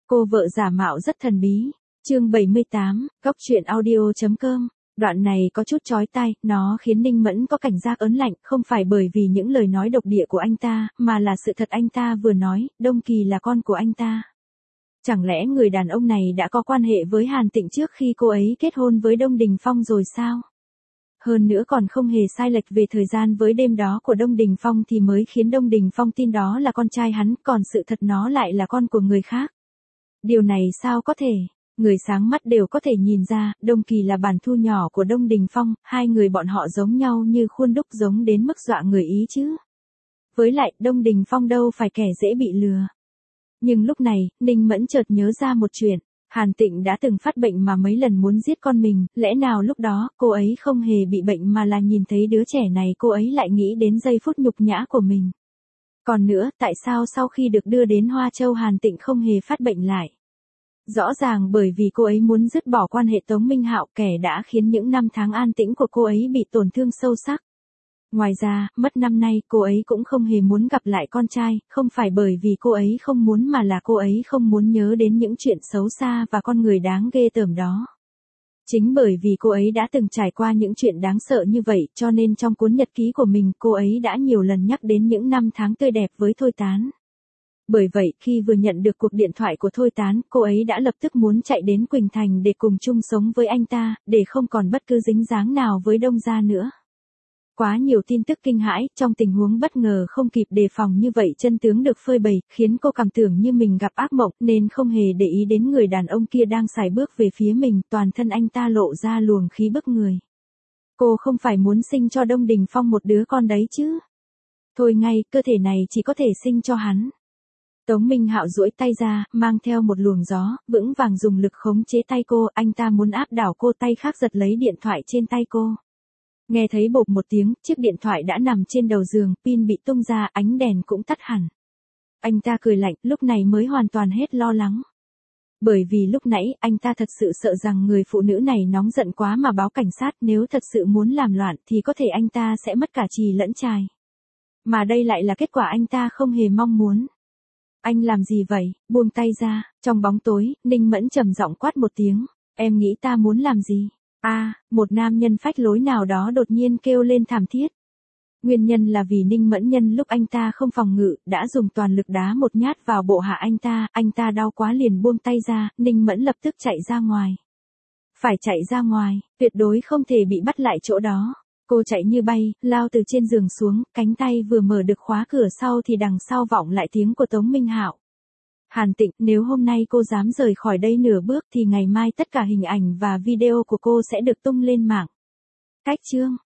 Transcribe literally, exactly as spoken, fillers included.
Cô vợ giả mạo rất thần bí. Chương bảy mươi tám, góc truyện audio chấm com. Đoạn này có chút chói tai, nó khiến Ninh Mẫn có cảnh giác ớn lạnh, không phải bởi vì những lời nói độc địa của anh ta, mà là sự thật anh ta vừa nói, Đông Kỳ là con của anh ta. Chẳng lẽ người đàn ông này đã có quan hệ với Hàn Tịnh trước khi cô ấy kết hôn với Đông Đình Phong rồi sao? Hơn nữa còn không hề sai lệch về thời gian với đêm đó của Đông Đình Phong thì mới khiến Đông Đình Phong tin đó là con trai hắn, còn sự thật nó lại là con của người khác. Điều này sao có thể? Người sáng mắt đều có thể nhìn ra, Đông Kỳ là bản thu nhỏ của Đông Đình Phong, hai người bọn họ giống nhau như khuôn đúc, giống đến mức dọa người ý chứ. Với lại, Đông Đình Phong đâu phải kẻ dễ bị lừa. Nhưng lúc này, Ninh Mẫn chợt nhớ ra một chuyện. Hàn Tịnh đã từng phát bệnh mà mấy lần muốn giết con mình, lẽ nào lúc đó, cô ấy không hề bị bệnh mà là nhìn thấy đứa trẻ này cô ấy lại nghĩ đến giây phút nhục nhã của mình. Còn nữa, tại sao sau khi được đưa đến Hoa Châu Hàn Tịnh không hề phát bệnh lại? Rõ ràng bởi vì cô ấy muốn dứt bỏ quan hệ Tống Minh Hạo, kẻ đã khiến những năm tháng an tĩnh của cô ấy bị tổn thương sâu sắc. Ngoài ra, mất năm nay cô ấy cũng không hề muốn gặp lại con trai, không phải bởi vì cô ấy không muốn mà là cô ấy không muốn nhớ đến những chuyện xấu xa và con người đáng ghê tởm đó. Chính bởi vì cô ấy đã từng trải qua những chuyện đáng sợ như vậy cho nên trong cuốn nhật ký của mình cô ấy đã nhiều lần nhắc đến những năm tháng tươi đẹp với Thôi Tán. Bởi vậy, khi vừa nhận được cuộc điện thoại của Thôi Tán, cô ấy đã lập tức muốn chạy đến Quỳnh Thành để cùng chung sống với anh ta, để không còn bất cứ dính dáng nào với Đông gia nữa. Quá nhiều tin tức kinh hãi, trong tình huống bất ngờ không kịp đề phòng như vậy chân tướng được phơi bày, khiến cô cảm tưởng như mình gặp ác mộng nên không hề để ý đến người đàn ông kia đang sải bước về phía mình, toàn thân anh ta lộ ra luồng khí bức người. Cô không phải muốn sinh cho Đông Đình Phong một đứa con đấy chứ? Thôi ngay, cơ thể này chỉ có thể sinh cho hắn. Tống Minh Hạo duỗi tay ra, mang theo một luồng gió, vững vàng dùng lực khống chế tay cô, anh ta muốn áp đảo cô, tay khác giật lấy điện thoại trên tay cô. Nghe thấy bộp một tiếng, chiếc điện thoại đã nằm trên đầu giường, pin bị tung ra, ánh đèn cũng tắt hẳn. Anh ta cười lạnh, lúc này mới hoàn toàn hết lo lắng. Bởi vì lúc nãy, anh ta thật sự sợ rằng người phụ nữ này nóng giận quá mà báo cảnh sát, nếu thật sự muốn làm loạn thì có thể anh ta sẽ mất cả chì lẫn chài. Mà đây lại là kết quả anh ta không hề mong muốn. Anh làm gì vậy? Buông tay ra. Trong bóng tối, Ninh Mẫn trầm giọng quát một tiếng. Em nghĩ ta muốn làm gì? A, à, một nam nhân phách lối nào đó đột nhiên kêu lên thảm thiết. Nguyên nhân là vì Ninh Mẫn nhân lúc anh ta không phòng ngự, đã dùng toàn lực đá một nhát vào bộ hạ anh ta, anh ta đau quá liền buông tay ra, Ninh Mẫn lập tức chạy ra ngoài. Phải chạy ra ngoài, tuyệt đối không thể bị bắt lại chỗ đó. Cô chạy như bay, lao từ trên giường xuống, cánh tay vừa mở được khóa cửa sau thì đằng sau vọng lại tiếng của Tống Minh Hạo. Hàn Tịnh, nếu hôm nay cô dám rời khỏi đây nửa bước thì ngày mai tất cả hình ảnh và video của cô sẽ được tung lên mạng. Cách chương